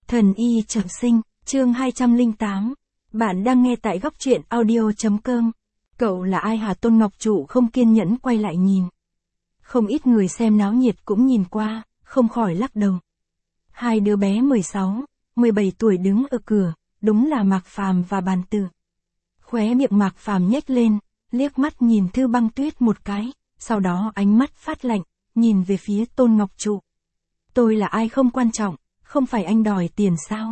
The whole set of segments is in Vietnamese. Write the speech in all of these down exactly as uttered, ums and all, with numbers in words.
Thần y trọng sinh, chương hai trăm lẻ tám. Bạn đang nghe tại góc truyện audio chấm com. Cậu là ai hả? Tôn Ngọc Trụ không kiên nhẫn quay lại nhìn. Không ít người xem náo nhiệt cũng nhìn qua, không khỏi lắc đầu. Hai đứa bé mười sáu, mười bảy tuổi đứng ở cửa, đúng là Mạc Phàm và Bàn Tử. Khóe miệng Mạc Phàm nhếch lên, liếc mắt nhìn Thư Băng Tuyết một cái, sau đó ánh mắt phát lạnh, nhìn về phía Tôn Ngọc Trụ. Tôi là ai không quan trọng, không phải anh đòi tiền sao?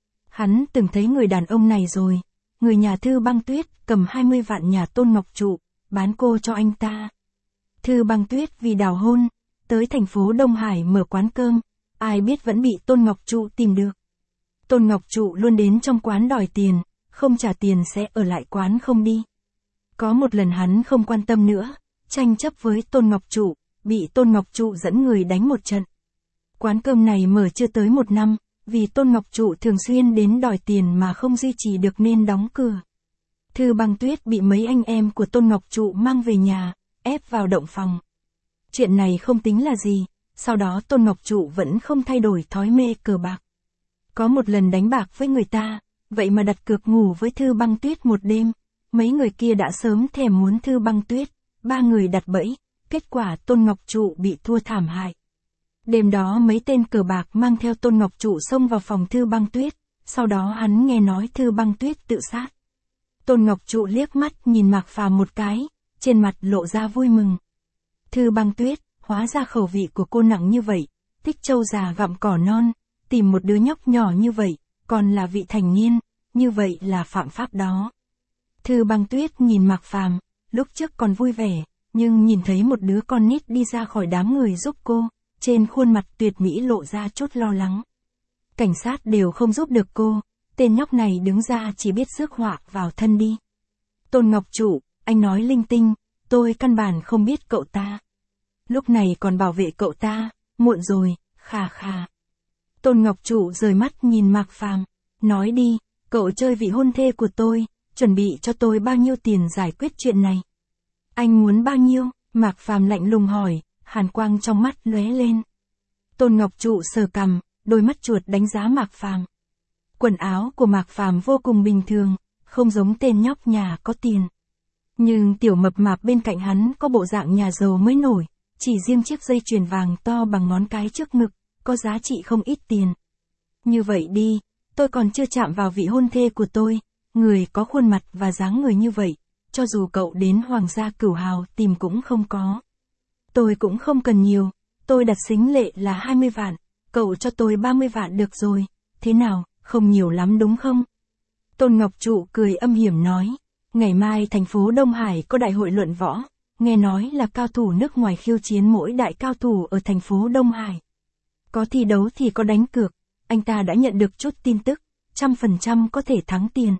Hắn từng thấy người đàn ông này rồi, người nhà Thư Băng Tuyết cầm hai mươi vạn nhà Tôn Ngọc Trụ, bán cô cho anh ta. Thư Băng Tuyết vì đào hôn, tới thành phố Đông Hải mở quán cơm, ai biết vẫn bị Tôn Ngọc Trụ tìm được. Tôn Ngọc Trụ luôn đến trong quán đòi tiền, không trả tiền sẽ ở lại quán không đi. Có một lần hắn không quan tâm nữa, tranh chấp với Tôn Ngọc Trụ, bị Tôn Ngọc Trụ dẫn người đánh một trận. Quán cơm này mở chưa tới một năm, vì Tôn Ngọc Trụ thường xuyên đến đòi tiền mà không duy trì được nên đóng cửa. Thư Băng Tuyết bị mấy anh em của Tôn Ngọc Trụ mang về nhà, ép vào động phòng. Chuyện này không tính là gì, sau đó Tôn Ngọc Trụ vẫn không thay đổi thói mê cờ bạc. Có một lần đánh bạc với người ta, vậy mà đặt cược ngủ với Thư Băng Tuyết một đêm, mấy người kia đã sớm thèm muốn Thư Băng Tuyết, ba người đặt bẫy, kết quả Tôn Ngọc Trụ bị thua thảm hại. Đêm đó mấy tên cờ bạc mang theo Tôn Ngọc Trụ xông vào phòng Thư Băng Tuyết, sau đó hắn nghe nói Thư Băng Tuyết tự sát. Tôn Ngọc Trụ liếc mắt nhìn Mạc Phàm một cái, trên mặt lộ ra vui mừng. Thư Băng Tuyết, hóa ra khẩu vị của cô nặng như vậy, thích trâu già gặm cỏ non, tìm một đứa nhóc nhỏ như vậy, còn là vị thành niên, như vậy là phạm pháp đó. Thư Băng Tuyết nhìn Mạc Phàm, lúc trước còn vui vẻ, nhưng nhìn thấy một đứa con nít đi ra khỏi đám người giúp cô, trên khuôn mặt tuyệt mỹ lộ ra chút lo lắng. Cảnh sát đều không giúp được cô, tên nhóc này đứng ra chỉ biết rước họa vào thân đi. Tôn Ngọc Trụ, anh nói linh tinh, tôi căn bản không biết cậu ta. Lúc này còn bảo vệ cậu ta, muộn rồi, khà khà. Tôn Ngọc Trụ rời mắt nhìn Mạc Phàm, nói đi, cậu chơi vị hôn thê của tôi, chuẩn bị cho tôi bao nhiêu tiền giải quyết chuyện này? Anh muốn bao nhiêu? Mạc Phàm lạnh lùng hỏi, hàn quang trong mắt lóe lên. Tôn Ngọc Trụ sờ cằm, đôi mắt chuột đánh giá Mạc Phàm. Quần áo của Mạc Phàm vô cùng bình thường, không giống tên nhóc nhà có tiền. Nhưng tiểu mập mạp bên cạnh hắn có bộ dạng nhà giàu mới nổi, chỉ riêng chiếc dây chuyền vàng to bằng ngón cái trước ngực, có giá trị không ít tiền. Như vậy đi, tôi còn chưa chạm vào vị hôn thê của tôi, người có khuôn mặt và dáng người như vậy, cho dù cậu đến Hoàng gia Cửu Hào tìm cũng không có. Tôi cũng không cần nhiều, tôi đặt sính lệ là hai mươi vạn, cậu cho tôi ba mươi vạn được rồi, thế nào, không nhiều lắm đúng không? Tôn Ngọc Trụ cười âm hiểm nói, ngày mai thành phố Đông Hải có đại hội luận võ, nghe nói là cao thủ nước ngoài khiêu chiến mỗi đại cao thủ ở thành phố Đông Hải. Có thi đấu thì có đánh cược, anh ta đã nhận được chút tin tức, trăm phần trăm có thể thắng tiền.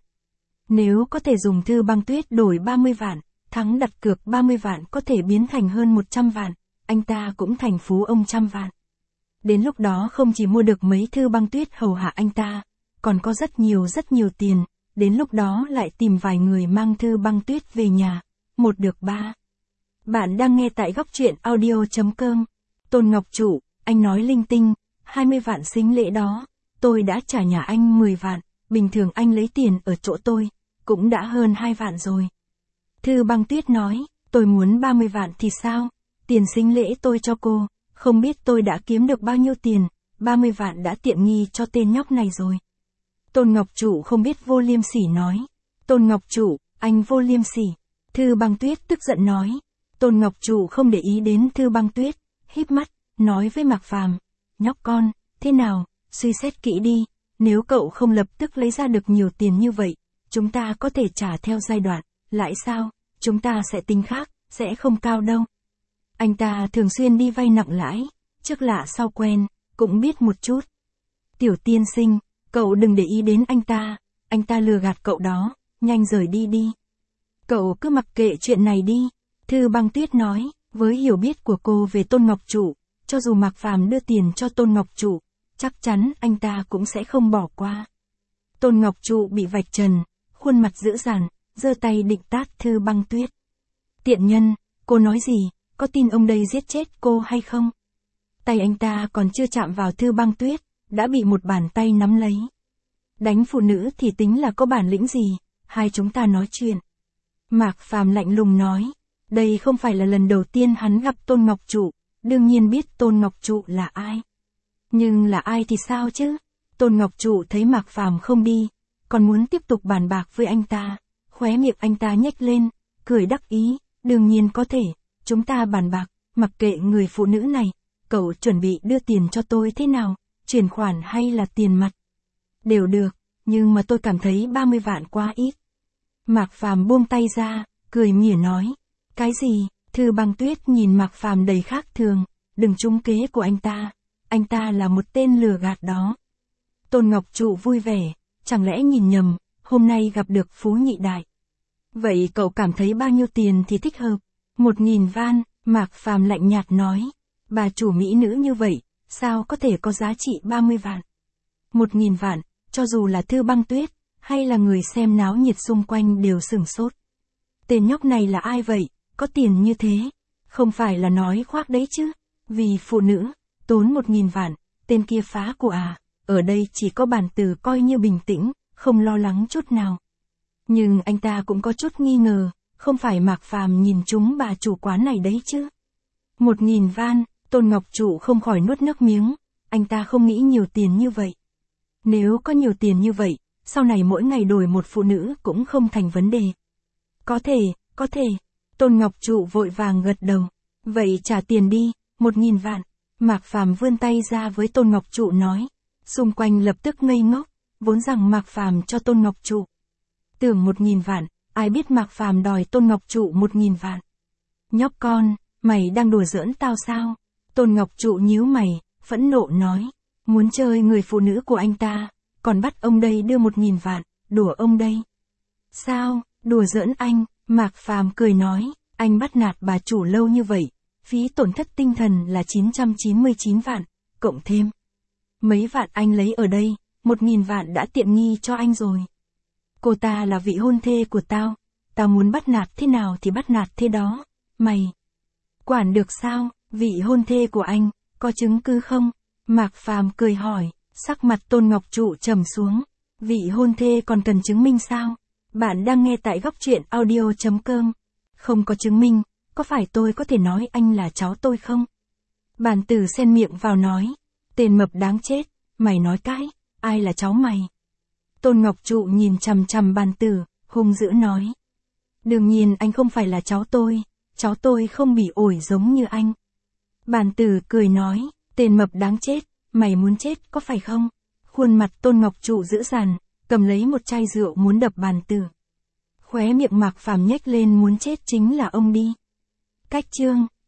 Nếu có thể dùng Thư Băng Tuyết đổi ba mươi vạn, thắng đặt cược ba mươi vạn có thể biến thành hơn một trăm vạn, anh ta cũng thành phú ông trăm vạn. Đến lúc đó không chỉ mua được mấy Thư Băng Tuyết hầu hạ anh ta, còn có rất nhiều rất nhiều tiền, đến lúc đó lại tìm vài người mang Thư Băng Tuyết về nhà, một được ba. Bạn đang nghe tại góc truyện audio chấm com. Tôn Ngọc Trụ, anh nói linh tinh, hai mươi vạn sính lễ đó, tôi đã trả nhà anh mười vạn, bình thường anh lấy tiền ở chỗ tôi, cũng đã hơn hai vạn rồi. Thư Băng Tuyết nói, tôi muốn ba mươi vạn thì sao? Tiền sính lễ tôi cho cô, không biết tôi đã kiếm được bao nhiêu tiền, ba mươi vạn đã tiện nghi cho tên nhóc này rồi. Tôn Ngọc Trụ không biết vô liêm sỉ nói. Tôn Ngọc Trụ, anh vô liêm sỉ. Thư Băng Tuyết tức giận nói. Tôn Ngọc Trụ không để ý đến Thư Băng Tuyết, híp mắt, nói với Mạc Phàm, nhóc con, thế nào, suy xét kỹ đi, nếu cậu không lập tức lấy ra được nhiều tiền như vậy, chúng ta có thể trả theo giai đoạn, lãi sao, chúng ta sẽ tính khác, sẽ không cao đâu. Anh ta thường xuyên đi vay nặng lãi, trước lạ sau quen, cũng biết một chút. Tiểu tiên sinh, cậu đừng để ý đến anh ta, anh ta lừa gạt cậu đó, nhanh rời đi đi. Cậu cứ mặc kệ chuyện này đi, Thư Băng Tuyết nói, với hiểu biết của cô về Tôn Ngọc Trụ, cho dù Mạc Phàm đưa tiền cho Tôn Ngọc Trụ, chắc chắn anh ta cũng sẽ không bỏ qua. Tôn Ngọc Trụ bị vạch trần, khuôn mặt dữ dằn, giơ tay định tát Thư Băng Tuyết. Tiện nhân, cô nói gì, có tin ông đây giết chết cô hay không? Tay anh ta còn chưa chạm vào Thư Băng Tuyết, đã bị một bàn tay nắm lấy. Đánh phụ nữ thì tính là có bản lĩnh gì, hai chúng ta nói chuyện. Mạc Phàm lạnh lùng nói, đây không phải là lần đầu tiên hắn gặp Tôn Ngọc Trụ, đương nhiên biết Tôn Ngọc Trụ là ai. Nhưng là ai thì sao chứ? Tôn Ngọc Trụ thấy Mạc Phàm không đi, còn muốn tiếp tục bàn bạc với anh ta, khóe miệng anh ta nhếch lên, cười đắc ý, đương nhiên có thể, chúng ta bàn bạc, mặc kệ người phụ nữ này, cậu chuẩn bị đưa tiền cho tôi thế nào, chuyển khoản hay là tiền mặt? Đều được, nhưng mà tôi cảm thấy ba mươi vạn quá ít. Mạc Phàm buông tay ra, cười mỉa nói, cái gì? Thư Băng Tuyết nhìn Mạc Phàm đầy khác thường, đừng trúng kế của anh ta, anh ta là một tên lừa gạt đó. Tôn Ngọc Trụ vui vẻ, chẳng lẽ nhìn nhầm, hôm nay gặp được Phú Nhị Đại. Vậy cậu cảm thấy bao nhiêu tiền thì thích hợp? Một nghìn van, Mạc Phàm lạnh nhạt nói, bà chủ mỹ nữ như vậy, sao có thể có giá trị ba mươi vạn? Một nghìn vạn, cho dù là Thư Băng Tuyết, hay là người xem náo nhiệt xung quanh đều sửng sốt. Tên nhóc này là ai vậy, có tiền như thế? Không phải là nói khoác đấy chứ? Vì phụ nữ, tốn một nghìn vạn, tên kia phá của à, ở đây chỉ có bản từ coi như bình tĩnh, không lo lắng chút nào. Nhưng anh ta cũng có chút nghi ngờ, không phải Mạc Phàm nhìn chúng bà chủ quán này đấy chứ? Một nghìn van, Tôn Ngọc Trụ không khỏi nuốt nước miếng, anh ta không nghĩ nhiều tiền như vậy. Nếu có nhiều tiền như vậy, sau này mỗi ngày đổi một phụ nữ cũng không thành vấn đề. Có thể, có thể. Tôn Ngọc Trụ vội vàng gật đầu. Vậy trả tiền đi, một nghìn vạn. Mạc Phàm vươn tay ra với Tôn Ngọc Trụ nói. Xung quanh lập tức ngây ngốc, vốn rằng Mạc Phàm cho Tôn Ngọc Trụ. Tưởng một nghìn vạn, ai biết Mạc Phàm đòi Tôn Ngọc Trụ một nghìn vạn. Nhóc con, mày đang đùa giỡn tao sao? Tôn Ngọc Trụ nhíu mày, phẫn nộ nói. Muốn chơi người phụ nữ của anh ta, còn bắt ông đây đưa một nghìn vạn, đùa ông đây. Sao, đùa giỡn anh? Mạc Phàm cười nói, anh bắt nạt bà chủ lâu như vậy, phí tổn thất tinh thần là chín trăm chín mươi chín vạn, cộng thêm mấy vạn anh lấy ở đây, một nghìn vạn đã tiện nghi cho anh rồi. Cô ta là vị hôn thê của tao, tao muốn bắt nạt thế nào thì bắt nạt thế đó, mày quản được sao? Vị hôn thê của anh, có chứng cứ không? Mạc Phàm cười hỏi, sắc mặt Tôn Ngọc Trụ trầm xuống, vị hôn thê còn cần chứng minh sao? Bạn đang nghe tại góc truyện audio chấm com. Không có chứng minh, có phải tôi có thể nói anh là cháu tôi không? Bàn tử xen miệng vào nói, tên mập đáng chết, mày nói cái, ai là cháu mày? Tôn Ngọc Trụ nhìn chằm chằm bàn tử, hung dữ nói. Đương nhiên anh không phải là cháu tôi, cháu tôi không bị ổi giống như anh. Bàn tử cười nói, tên mập đáng chết, mày muốn chết có phải không? Khuôn mặt Tôn Ngọc Trụ dữ dằn, cầm lấy một chai rượu muốn đập bàn tử. Khóe miệng Mạc Phàm nhếch lên, muốn chết chính là ông đi. Cách chương